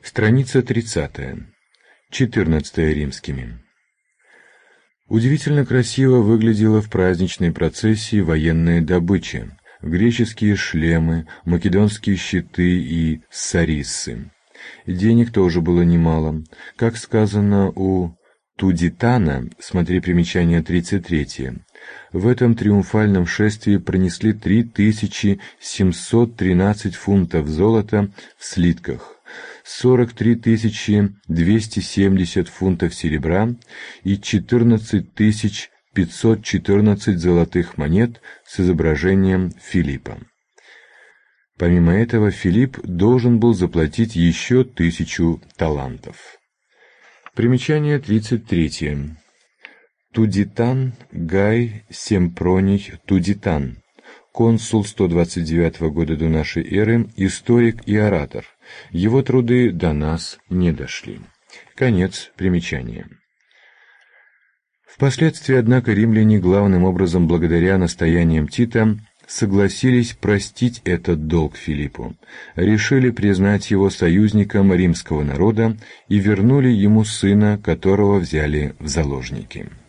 Страница 30. 14 римскими. Удивительно красиво выглядела в праздничной процессии военная добыча: греческие шлемы, македонские щиты и сариссы. Денег тоже было немало. Как сказано у Тудитана, смотри примечание 33, в этом триумфальном шествии пронесли 3713 фунтов золота в слитках, 43 270 фунтов серебра и 14 514 золотых монет с изображением Филиппа. Помимо этого, Филипп должен был заплатить еще 1000 талантов. Примечание 33. Тудитан Гай Семпроний Тудитан, консул 129 года до нашей эры, историк и оратор. Его труды до нас не дошли. Конец примечания. Впоследствии, однако, римляне, главным образом благодаря настояниям Тита, согласились простить этот долг Филиппу, решили признать его союзником римского народа и вернули ему сына, которого взяли в заложники.